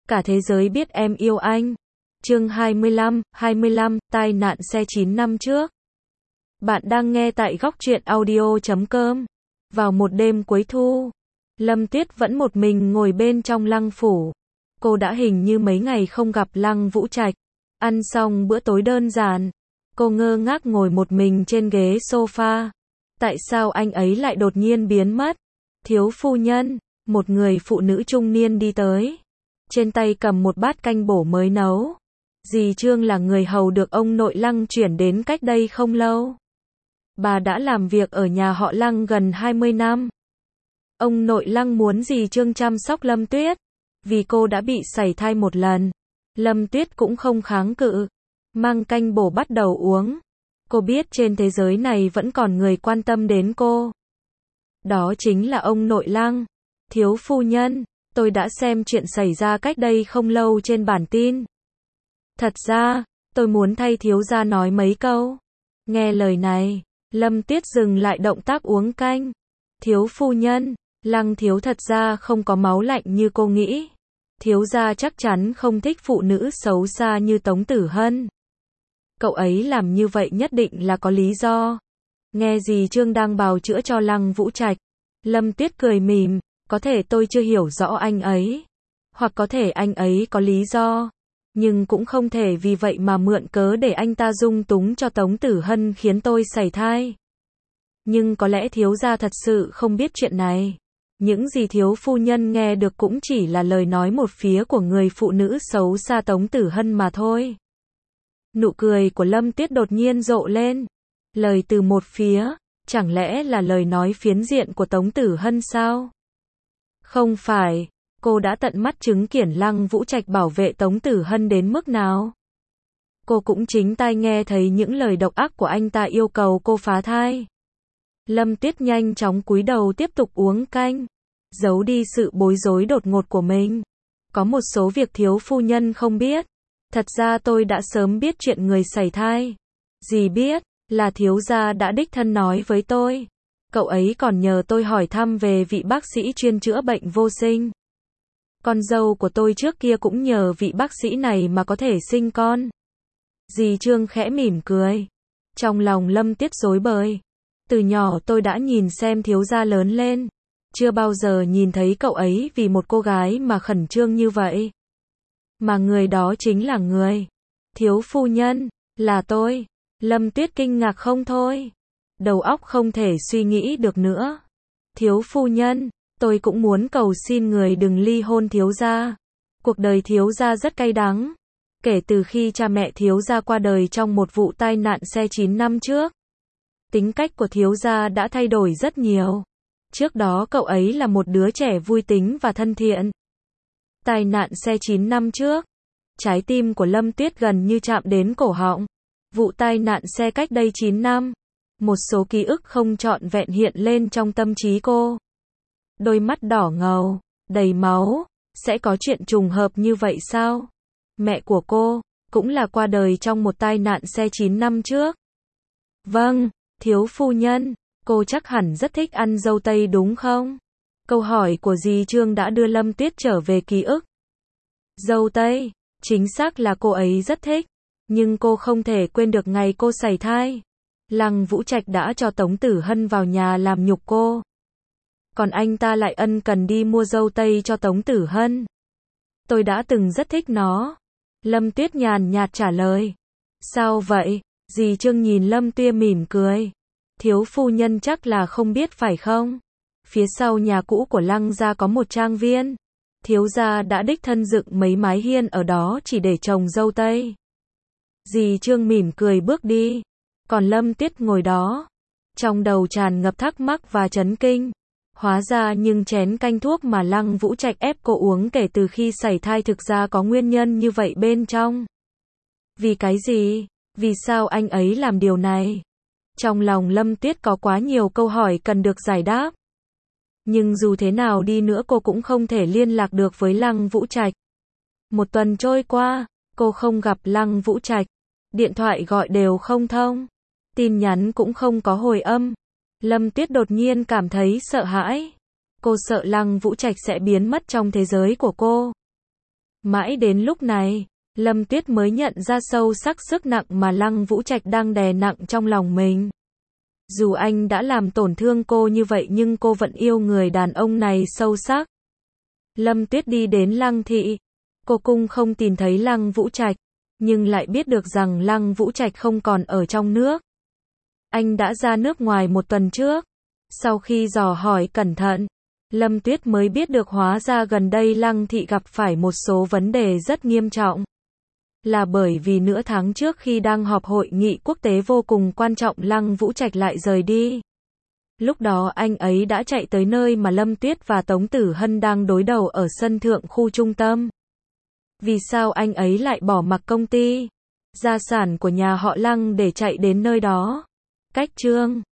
Cả thế giới biết em yêu anh. Chương 25, tai nạn xe 9 năm trước. Bạn đang nghe tại góc truyện audio.com. Vào một đêm cuối thu, Lâm Tuyết vẫn một mình ngồi bên trong Lăng phủ. Cô đã hình như mấy ngày không gặp Lăng Vũ Trạch. Ăn xong bữa tối đơn giản, cô ngơ ngác ngồi một mình trên ghế sofa. Tại sao anh ấy lại đột nhiên biến mất? Thiếu phu nhân, một người phụ nữ trung niên đi tới. Trên tay cầm một bát canh bổ mới nấu. Dì Trương là người hầu được ông nội Lăng chuyển đến cách đây không lâu. Bà đã làm việc ở nhà họ Lăng gần 20 năm. Ông nội Lăng muốn dì Trương chăm sóc Lâm Tuyết. Vì cô đã bị sảy thai một lần. Lâm Tuyết cũng không kháng cự. Mang canh bổ bắt đầu uống. Cô biết trên thế giới này vẫn còn người quan tâm đến cô. Đó chính là ông nội Lăng. Thiếu phu nhân, tôi đã xem chuyện xảy ra cách đây không lâu trên bản tin. Thật ra, tôi muốn thay thiếu gia nói mấy câu. Nghe lời này, Lâm Tuyết dừng lại động tác uống canh. Thiếu phu nhân, Lăng thiếu thật ra không có máu lạnh như cô nghĩ. Thiếu gia chắc chắn không thích phụ nữ xấu xa như Tống Tử Hân. Cậu ấy làm như vậy nhất định là có lý do. Nghe dì Trương đang bào chữa cho Lăng Vũ Trạch. Lâm Tuyết cười mỉm, có thể tôi chưa hiểu rõ anh ấy. Hoặc có thể anh ấy có lý do. Nhưng cũng không thể vì vậy mà mượn cớ để anh ta dung túng cho Tống Tử Hân khiến tôi sảy thai. Nhưng có lẽ thiếu gia thật sự không biết chuyện này. Những gì thiếu phu nhân nghe được cũng chỉ là lời nói một phía của người phụ nữ xấu xa Tống Tử Hân mà thôi. Nụ cười của Lâm Tuyết đột nhiên rộ lên. Lời từ một phía, chẳng lẽ là lời nói phiến diện của Tống Tử Hân sao? Không phải, cô đã tận mắt chứng kiến Lăng Vũ Trạch bảo vệ Tống Tử Hân đến mức nào. Cô cũng chính tai nghe thấy những lời độc ác của anh ta yêu cầu cô phá thai. Lâm Tuyết nhanh chóng cúi đầu tiếp tục uống canh, giấu đi sự bối rối đột ngột của mình. Có một số việc thiếu phu nhân không biết. Thật ra tôi đã sớm biết chuyện người sảy thai. Dì biết, là thiếu gia đã đích thân nói với tôi. Cậu ấy còn nhờ tôi hỏi thăm về vị bác sĩ chuyên chữa bệnh vô sinh. Con dâu của tôi trước kia cũng nhờ vị bác sĩ này mà có thể sinh con. Dì Trương khẽ mỉm cười. Trong lòng Lâm Tuyết rối bời. Từ nhỏ tôi đã nhìn xem thiếu gia lớn lên. Chưa bao giờ nhìn thấy cậu ấy vì một cô gái mà khẩn trương như vậy. Mà người đó chính là người. Thiếu phu nhân, là tôi. Lâm Tuyết kinh ngạc không thôi. Đầu óc không thể suy nghĩ được nữa. Thiếu phu nhân, tôi cũng muốn cầu xin người đừng ly hôn thiếu gia. Cuộc đời thiếu gia rất cay đắng. Kể từ khi cha mẹ thiếu gia qua đời trong một vụ tai nạn xe 9 năm trước. Tính cách của thiếu gia đã thay đổi rất nhiều. Trước đó cậu ấy là một đứa trẻ vui tính và thân thiện. Tai nạn xe 9 năm trước. Trái tim của Lâm Tuyết gần như chạm đến cổ họng. Vụ tai nạn xe cách đây 9 năm. Một số ký ức không trọn vẹn hiện lên trong tâm trí cô. Đôi mắt đỏ ngầu, đầy máu. Sẽ có chuyện trùng hợp như vậy sao? Mẹ của cô, cũng là qua đời trong một tai nạn xe 9 năm trước. Vâng, thiếu phu nhân, cô chắc hẳn rất thích ăn dâu tây đúng không? Câu hỏi của dì Trương đã đưa Lâm Tuyết trở về ký ức. Dâu tây, chính xác là cô ấy rất thích. Nhưng cô không thể quên được ngày cô sảy thai. Lăng Vũ Trạch đã cho Tống Tử Hân vào nhà làm nhục cô. Còn anh ta lại ân cần đi mua dâu tây cho Tống Tử Hân. Tôi đã từng rất thích nó. Lâm Tuyết nhàn nhạt trả lời. Sao vậy? Dì Trương nhìn Lâm Tuyết mỉm cười. Thiếu phu nhân chắc là không biết phải không? Phía sau nhà cũ của Lăng gia có một trang viên. Thiếu gia đã đích thân dựng mấy mái hiên ở đó chỉ để trồng dâu tây. Dì Trương mỉm cười bước đi. Còn Lâm Tuyết ngồi đó. Trong đầu tràn ngập thắc mắc và chấn kinh. Hóa ra nhưng chén canh thuốc mà Lăng Vũ Trạch ép cô uống kể từ khi sảy thai thực ra có nguyên nhân như vậy bên trong. Vì cái gì? Vì sao anh ấy làm điều này? Trong lòng Lâm Tuyết có quá nhiều câu hỏi cần được giải đáp. Nhưng dù thế nào đi nữa cô cũng không thể liên lạc được với Lăng Vũ Trạch. Một tuần trôi qua, cô không gặp Lăng Vũ Trạch. Điện thoại gọi đều không thông. Tin nhắn cũng không có hồi âm. Lâm Tuyết đột nhiên cảm thấy sợ hãi. Cô sợ Lăng Vũ Trạch sẽ biến mất trong thế giới của cô. Mãi đến lúc này, Lâm Tuyết mới nhận ra sâu sắc sức nặng mà Lăng Vũ Trạch đang đè nặng trong lòng mình. Dù anh đã làm tổn thương cô như vậy nhưng cô vẫn yêu người đàn ông này sâu sắc. Lâm Tuyết đi đến Lăng thị. Cô cũng không tìm thấy Lăng Vũ Trạch, nhưng lại biết được rằng Lăng Vũ Trạch không còn ở trong nước. Anh đã ra nước ngoài một tuần trước. Sau khi dò hỏi cẩn thận, Lâm Tuyết mới biết được hóa ra gần đây Lăng thị gặp phải một số vấn đề rất nghiêm trọng. Là bởi vì nửa tháng trước khi đang họp hội nghị quốc tế vô cùng quan trọng Lăng Vũ Trạch lại rời đi. Lúc đó anh ấy đã chạy tới nơi mà Lâm Tuyết và Tống Tử Hân đang đối đầu ở sân thượng khu trung tâm. Vì sao anh ấy lại bỏ mặc công ty, gia sản của nhà họ Lăng để chạy đến nơi đó? Cách chương